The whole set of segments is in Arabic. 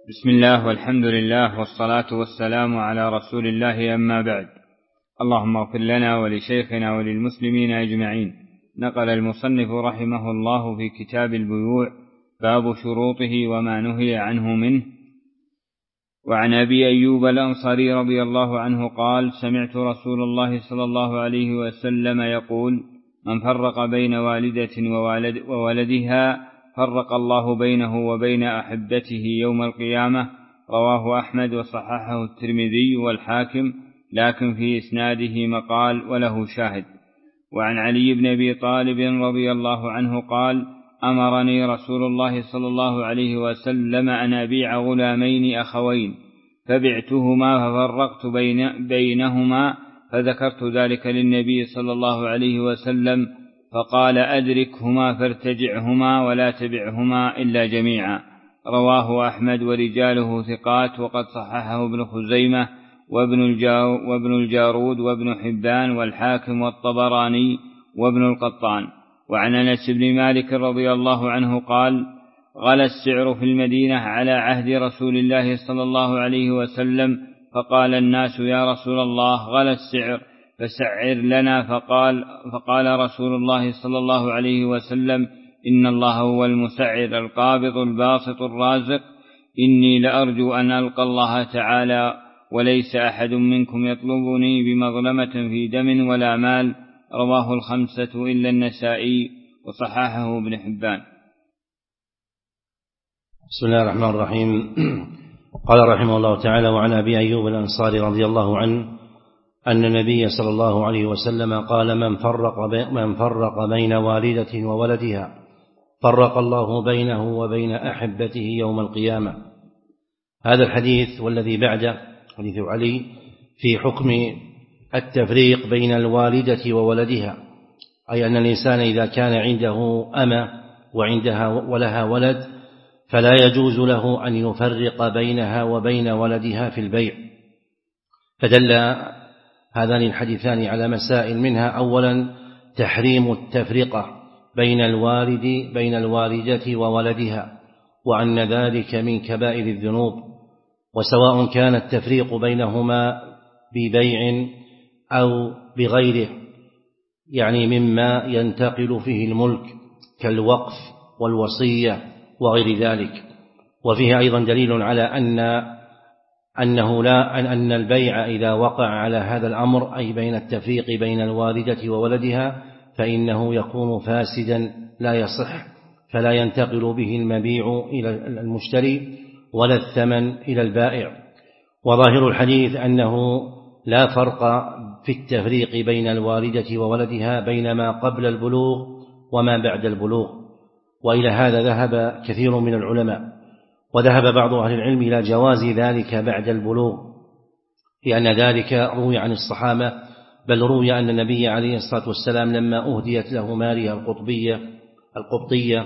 بسم الله والحمد لله والصلاة والسلام على رسول الله، أما بعد. اللهم اغفر لنا ولشيخنا وللمسلمين أجمعين. نقل المصنف رحمه الله في كتاب البيوع باب شروطه وما نهي عنه منه. وعن أبي أيوب الأنصاري رضي الله عنه قال: سمعت رسول الله صلى الله عليه وسلم يقول: من فرق بين والدة وولدها فرق الله بينه وبين أحبته يوم القيامة. رواه أحمد وصححه الترمذي والحاكم، لكن في إسناده مقال وله شاهد. وعن علي بن أبي طالب رضي الله عنه قال: أمرني رسول الله صلى الله عليه وسلم أن أبيع غلامين أخوين، فبعتهما ففرقت بينهما، فذكرت ذلك للنبي صلى الله عليه وسلم، فقال: أدركهما فارتجعهما ولا تبعهما إلا جميعا. رواه أحمد ورجاله ثقات، وقد صححه ابن خزيمة وابن الجارود وابن حبان والحاكم والطبراني وابن القطان. وعن أنس بن مالك رضي الله عنه قال: غلى السعر في المدينة على عهد رسول الله صلى الله عليه وسلم، فقال الناس: يا رسول الله، غلى السعر فسعر لنا. فقال رسول الله صلى الله عليه وسلم: إن الله هو المسعر القابض الباسط الرازق، إني لأرجو أن ألقى الله تعالى وليس أحد منكم يطلبني بمظلمة في دم ولا مال. رواه الخمسة إلا النسائي، وصححه ابن حبان. بسم الله الرحمن الرحيم. قال رحمه الله تعالى: وعن أبي أيوب الأنصاري رضي الله عنه أن النبي صلى الله عليه وسلم قال: من فرق بين والدة وولدها فرق الله بينه وبين أحبته يوم القيامة. هذا الحديث والذي بعده حديث علي في حكم التفريق بين الوالدة وولدها، أي أن الإنسان إذا كان عنده أمة وعندها ولها ولد فلا يجوز له أن يفرق بينها وبين ولدها في البيع. فدل هذان الحديثان على مسائل، منها أولا تحريم التفرقة بين الوالدة وولدها، وأن ذلك من كبائر الذنوب، وسواء كان التفريق بينهما ببيع أو بغيره، يعني مما ينتقل فيه الملك كالوقف والوصية وغير ذلك. وفيه أيضا دليل على أن البيع إذا وقع على هذا الأمر، أي بين التفريق بين الوالدة وولدها، فإنه يكون فاسدا لا يصح، فلا ينتقل به المبيع إلى المشتري ولا الثمن إلى البائع. وظاهر الحديث أنه لا فرق في التفريق بين الوالدة وولدها بين ما قبل البلوغ وما بعد البلوغ، وإلى هذا ذهب كثير من العلماء، وذهب بعض أهل العلم إلى جواز ذلك بعد البلوغ، لأن ذلك روي عن الصحابة، بل روي أن النبي عليه الصلاة والسلام لما أهديت له ماريا القبطية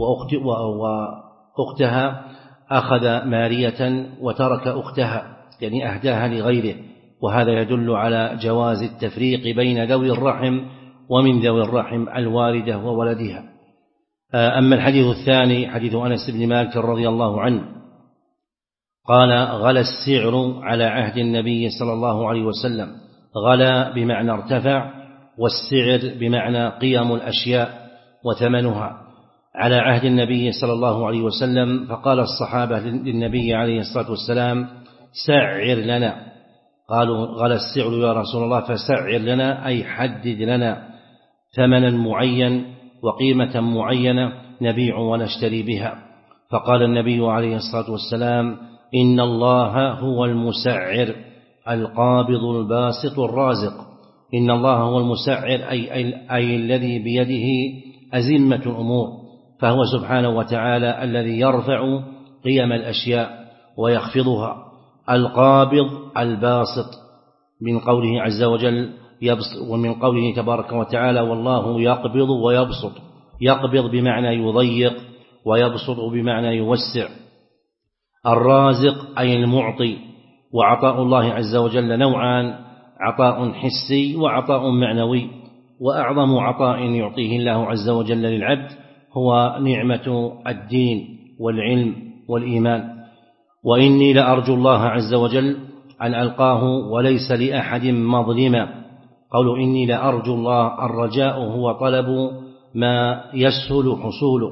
وأختها أخذ مارية وترك أختها، يعني أهداها لغيره، وهذا يدل على جواز التفريق بين ذوي الرحم ومن ذوي الرحم الوالدة وولدها. أما الحديث الثاني حديث أنس بن مالك رضي الله عنه قال: غلى السعر على عهد النبي صلى الله عليه وسلم. غلى بمعنى ارتفع، والسعر بمعنى قيم الأشياء وثمنها، على عهد النبي صلى الله عليه وسلم. فقال الصحابة للنبي عليه الصلاة والسلام: سعر لنا. قالوا: غلى السعر يا رسول الله، فسعر لنا أي حدد لنا ثمنا معين وقيمة معينة نبيع ونشتري بها. فقال النبي عليه الصلاة والسلام: إن الله هو المسعر القابض الباسط الرازق. إن الله هو المسعر أي الذي بيده أزمة الأمور، فهو سبحانه وتعالى الذي يرفع قيم الأشياء ويخفضها. القابض الباسط، من قوله عز وجل يبسط، ومن قوله تبارك وتعالى: والله يقبض ويبسط. يقبض بمعنى يضيق، ويبسط بمعنى يوسع. الرازق أي المعطي. وعطاء الله عز وجل نوعان: عطاء حسي وعطاء معنوي. وأعظم عطاء يعطيه الله عز وجل للعبد هو نعمة الدين والعلم والإيمان. وإني لأرجو الله عز وجل أن ألقاه وليس لأحد مظلما. قولوا إني لأرجو الله، الرجاء هو طلب ما يسهل حصوله.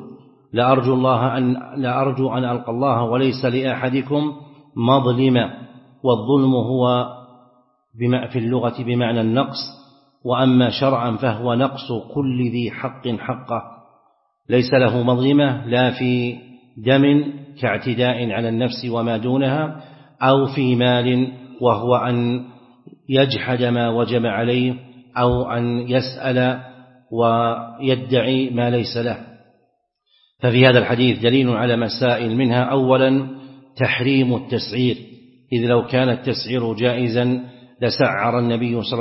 لأرجو أن ألقى الله وليس لأحدكم مظلما، والظلم هو في اللغة بمعنى النقص، وأما شرعا فهو نقص كل ذي حق حقه، ليس له مظلمة لا في دم كاعتداء على النفس وما دونها، أو في مال وهو أن يجحد ما وجب عليه، أو أن يسأل ويدعي ما ليس له. ففي هذا الحديث دليل على مسائل، منها أولا تحريم التسعير، إذ لو كان التسعير جائزا لسعر النبي صلى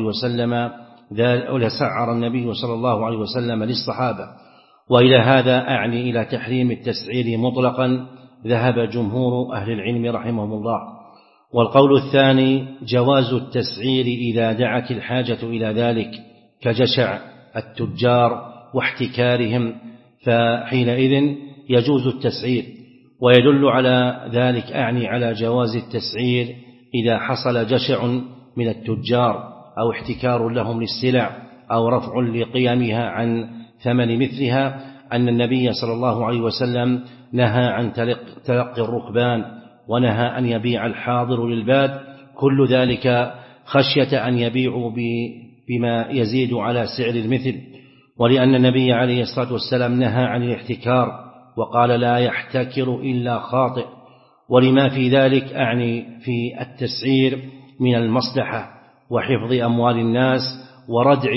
الله عليه وسلم للصحابة. وإلى هذا أعني إلى تحريم التسعير مطلقا ذهب جمهور أهل العلم رحمهم الله. والقول الثاني جواز التسعير إذا دعت الحاجة إلى ذلك، كجشع التجار واحتكارهم، فحينئذ يجوز التسعير. ويدل على ذلك أعني على جواز التسعير إذا حصل جشع من التجار أو احتكار لهم للسلع أو رفع لقيمها عن ثمن مثلها، أن النبي صلى الله عليه وسلم نهى عن تلقي الركبان، ونهى أن يبيع الحاضر للباد، كل ذلك خشية أن يبيعوا بما يزيد على سعر المثل. ولأن النبي عليه الصلاة والسلام نهى عن الاحتكار وقال لا يحتكر إلا خاطئ. ولما في ذلك أعني في التسعير من المصلحة وحفظ أموال الناس وردع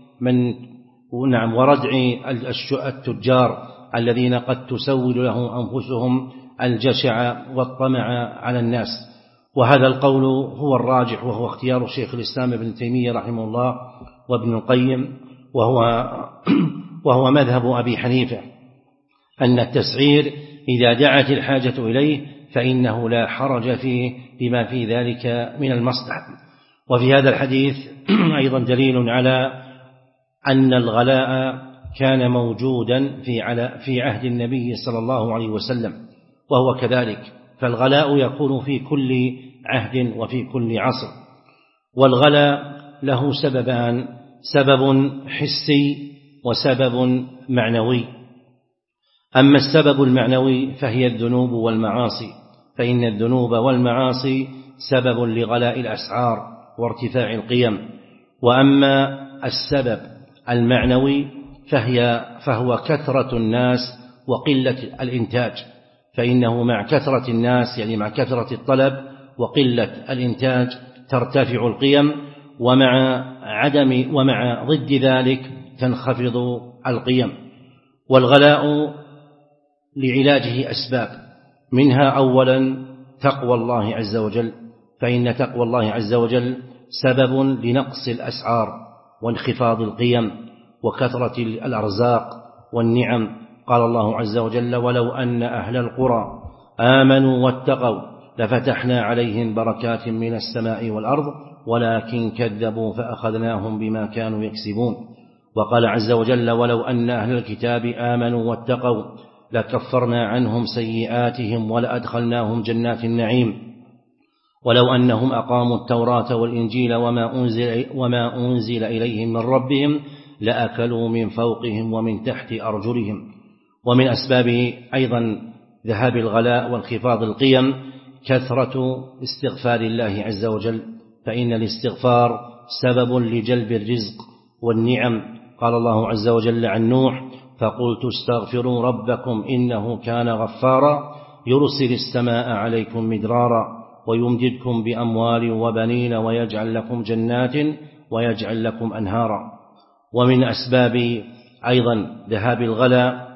التجار الذين قد تسول لهم أنفسهم الجشع والطمع على الناس. وهذا القول هو الراجح، وهو اختيار شيخ الإسلام ابن تيمية رحمه الله وابن القيم، وهو مذهب أبي حنيفة، أن التسعير إذا دعت الحاجة إليه فإنه لا حرج فيه لما في ذلك من المصلحة. وفي هذا الحديث أيضا دليل على أن الغلاء كان موجودا في عهد النبي صلى الله عليه وسلم، وهو كذلك، فالغلاء يكون في كل عهد وفي كل عصر. والغلاء له سببان، سبب حسي وسبب معنوي. أما السبب المعنوي فهي الذنوب والمعاصي، فإن الذنوب والمعاصي سبب لغلاء الأسعار وارتفاع القيم. وأما السبب المعنوي فهو كثرة الناس وقلة الإنتاج، فإنه مع كثرة الناس يعني مع كثرة الطلب وقلة الإنتاج ترتفع القيم، ومع ضد ذلك تنخفض القيم. والغلاء لعلاجه أسباب، منها أولا تقوى الله عز وجل، فإن تقوى الله عز وجل سبب لنقص الأسعار وانخفاض القيم وكثرة الأرزاق والنعم. قال الله عز وجل ولو أن أهل القرى آمنوا واتقوا لفتحنا عليهم بركات من السماء والأرض ولكن كذبوا فأخذناهم بما كانوا يكسبون. وقال عز وجل ولو أن أهل الكتاب آمنوا واتقوا لكفرنا عنهم سيئاتهم ولأدخلناهم جنات النعيم ولو أنهم أقاموا التوراة والإنجيل وما أنزل إليهم من ربهم لأكلوا من فوقهم ومن تحت أرجلهم. ومن أسباب أيضا ذهاب الغلاء وانخفاض القيم كثرة استغفار الله عز وجل، فإن الاستغفار سبب لجلب الرزق والنعم. قال الله عز وجل عن نوح فقلت استغفروا ربكم إنه كان غفارا يرسل السماء عليكم مدرارا ويمددكم بأموال وبنين ويجعل لكم جنات ويجعل لكم أنهارا. ومن أسباب أيضا ذهاب الغلاء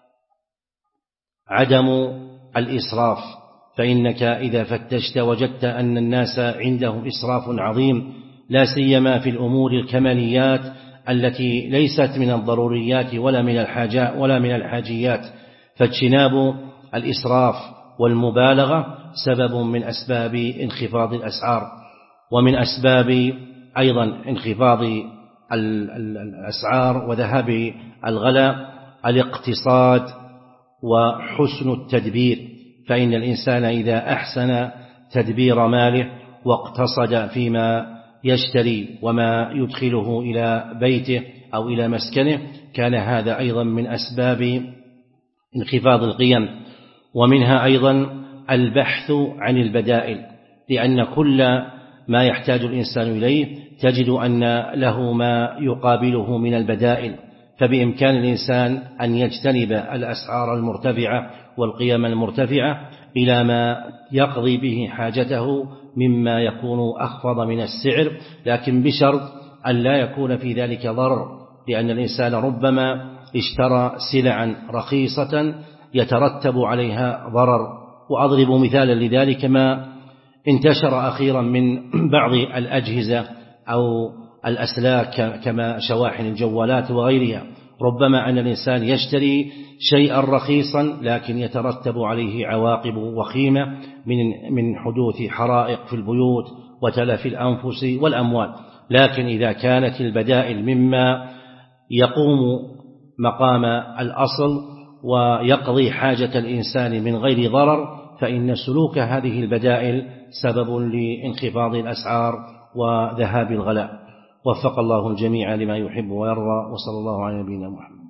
عدم الإسراف، فإنك إذا فتشت وجدت أن الناس عندهم إسراف عظيم، لا سيما في الأمور الكماليات التي ليست من الضروريات ولا من الحاجيات، فاجتناب الإسراف والمبالغة سبب من أسباب انخفاض الأسعار. ومن أسباب أيضا انخفاض الأسعار وذهاب الغلاء الاقتصاد وحسن التدبير، فإن الإنسان إذا أحسن تدبير ماله واقتصد فيما يشتري وما يدخله إلى بيته أو إلى مسكنه كان هذا أيضا من أسباب انخفاض القيم. ومنها أيضا البحث عن البدائل، لأن كل ما يحتاج الإنسان إليه تجد أن له ما يقابله من البدائل، فبإمكان الإنسان أن يجتنب الأسعار المرتفعة والقيم المرتفعة إلى ما يقضي به حاجته مما يكون أخفض من السعر، لكن بشرط أن لا يكون في ذلك ضرر، لأن الإنسان ربما اشترى سلعا رخيصة يترتب عليها ضرر. وأضرب مثالا لذلك ما انتشر أخيرا من بعض الأجهزة أو الأسلاك كما شواحن الجوالات وغيرها، ربما أن الإنسان يشتري شيئا رخيصا لكن يترتب عليه عواقب وخيمة من حدوث حرائق في البيوت وتلف الأنفس والأموال. لكن إذا كانت البدائل مما يقوم مقام الأصل ويقضي حاجة الإنسان من غير ضرر فإن سلوك هذه البدائل سبب لانخفاض الأسعار وذهاب الغلاء. وفق الله الجميع لما يحب ويرضى، وصلى الله على نبينا محمد.